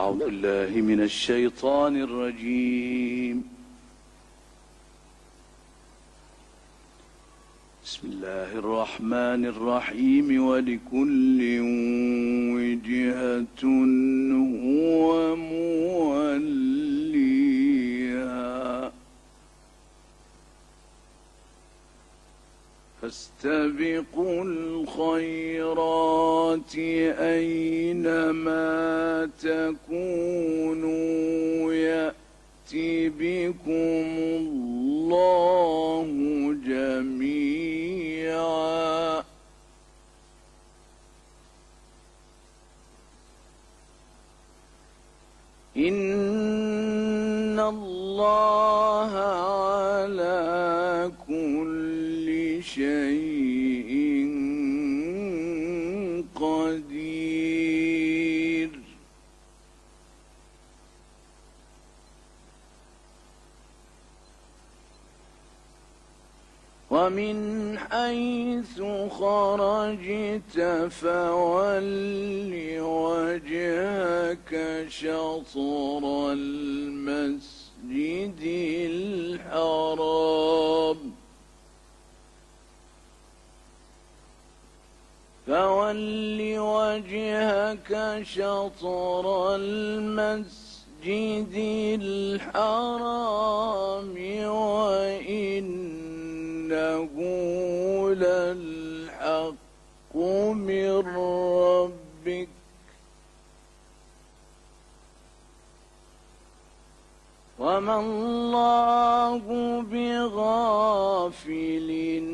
أعوذ بالله من الشيطان الرجيم. بسم الله الرحمن الرحيم. ولكل وجهة هو موليها فاستبقوا الخيرات أينما تكونوا يأتِ بكم الله جميعا إن الله على كل شيء قدير. ومن حيث خرجت فول وجهك شطر المسجد الحرام فول وجهك شطر المسجد الحرام وإنه للحق من ربك وما الله بغافل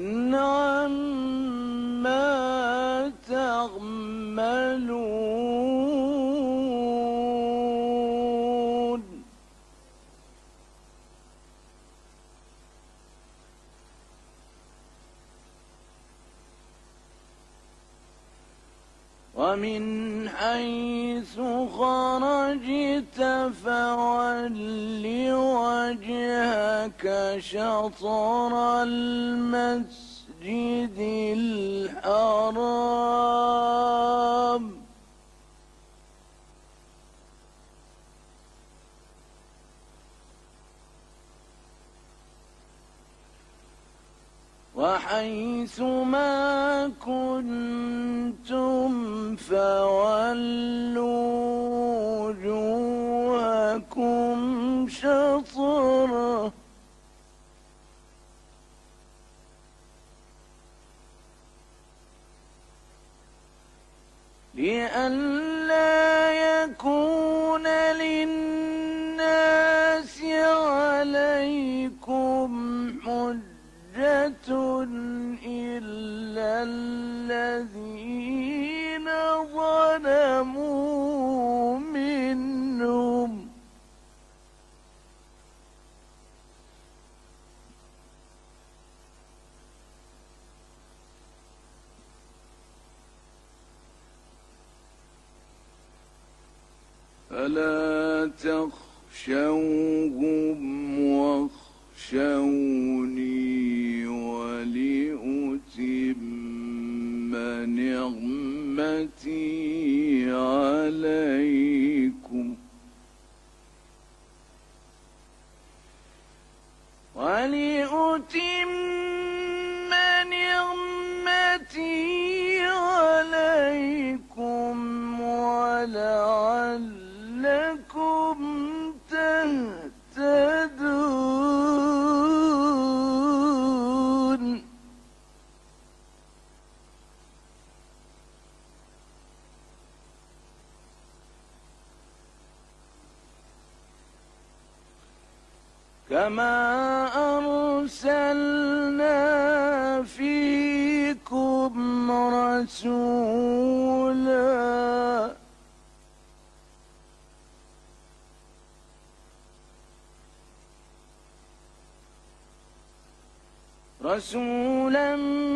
عما تعملون. ومن حيث خرجت فول وجهك شطر المسجد الحرام وحيث ما كنتم فولوا وجوهكم شطره لئلا يكون للناس عليكم حجة إلا الذين ظلموا منهم فلا تخشوهم واخشوني ولأتم نعمتي عليكم ولعلكم تهتدون. كما أرسلنا فيكم رسولا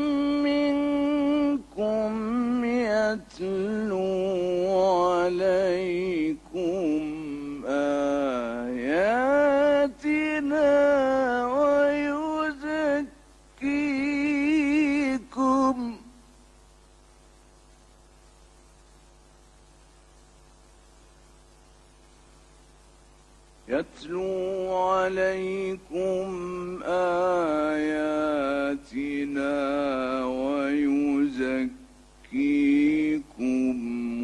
منكم يتلو عليكم آياتنا ويزكيكم يتلو عليكم آياتنا ويزكيكم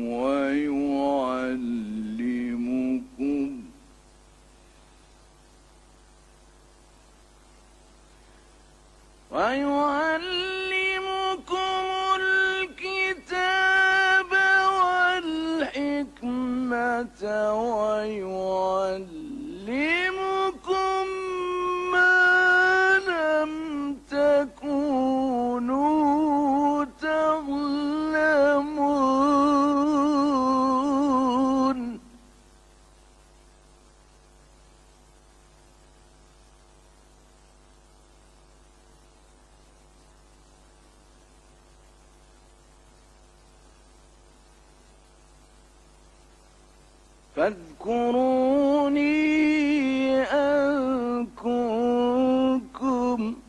ويعلمكم الكتاب والحكمة ويعلمكم ما لم تكونوا تعلمون. فاذكروني أذكركم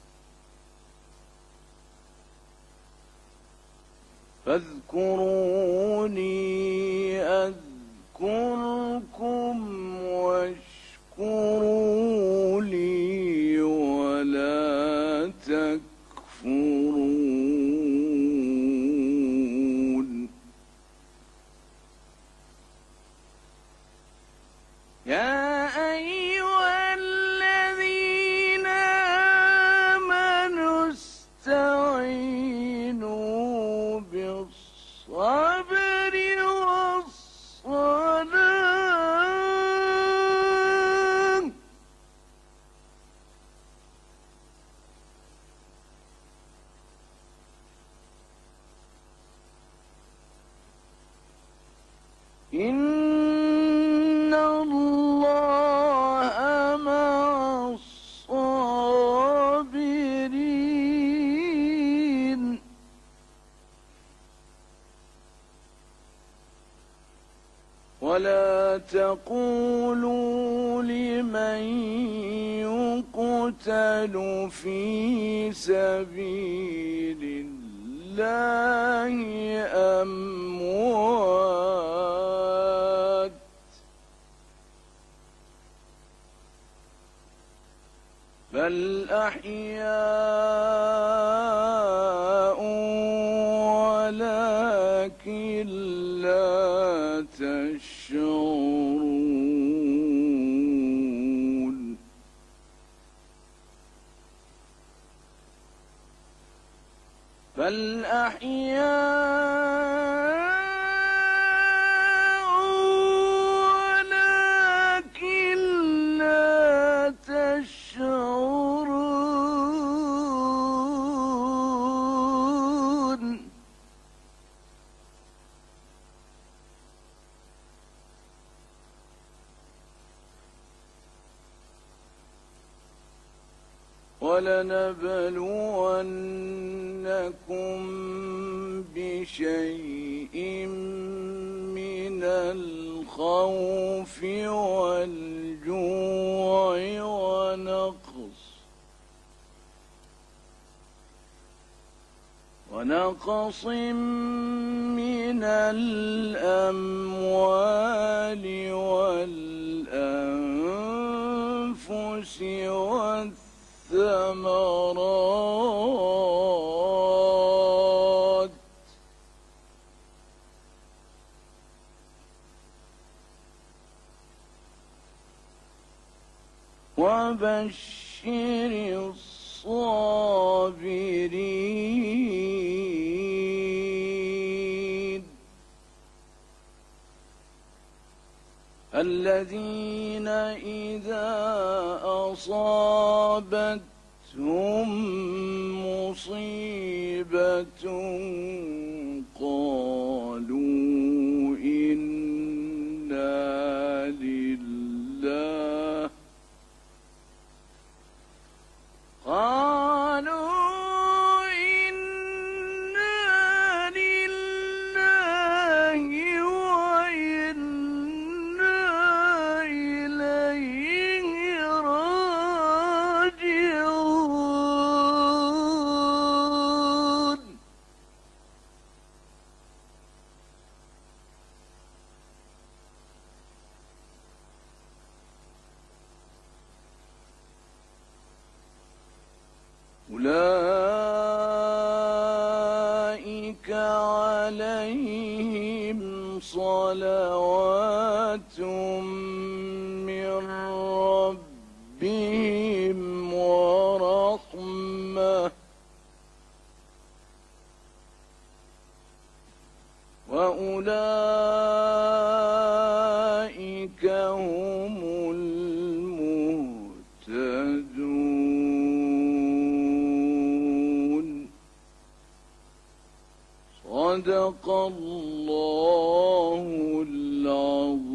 واشكروا لي ولا تكفرون. يا أيها الذين آمنوا استعينوا بالصبر والصلاة إن الله مع الصابرين. ولا تقولوا لمن يقتل في سبيل الله أموات، بل أحياء ولكن لا تشعرون. بل أحياء ولكن لا تشعرون. ولنبلونكم بشيء من الخوف والجوع ونقص من الأموال والأنفس والثمرات وبشر الصابرين الذين إذا أصابتهم مصيبة قالوا إنا لله وإنا إليه راجعون. عليهم صلوات من ربهم ورحمة وأولئك هم المهتدون. صدق الله العظيم.